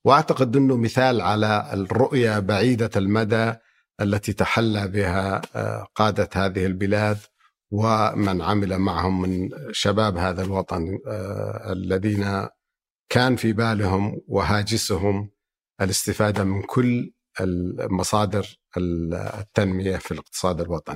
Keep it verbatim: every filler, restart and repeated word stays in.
وأعتقد أنه مثال على الرؤية بعيدة المدى التي تحلى بها قادة هذه البلاد ومن عمل معهم من شباب هذا الوطن الذين كان في بالهم وهاجسهم الاستفادة من كل المصادر التنمية في الاقتصاد الوطني.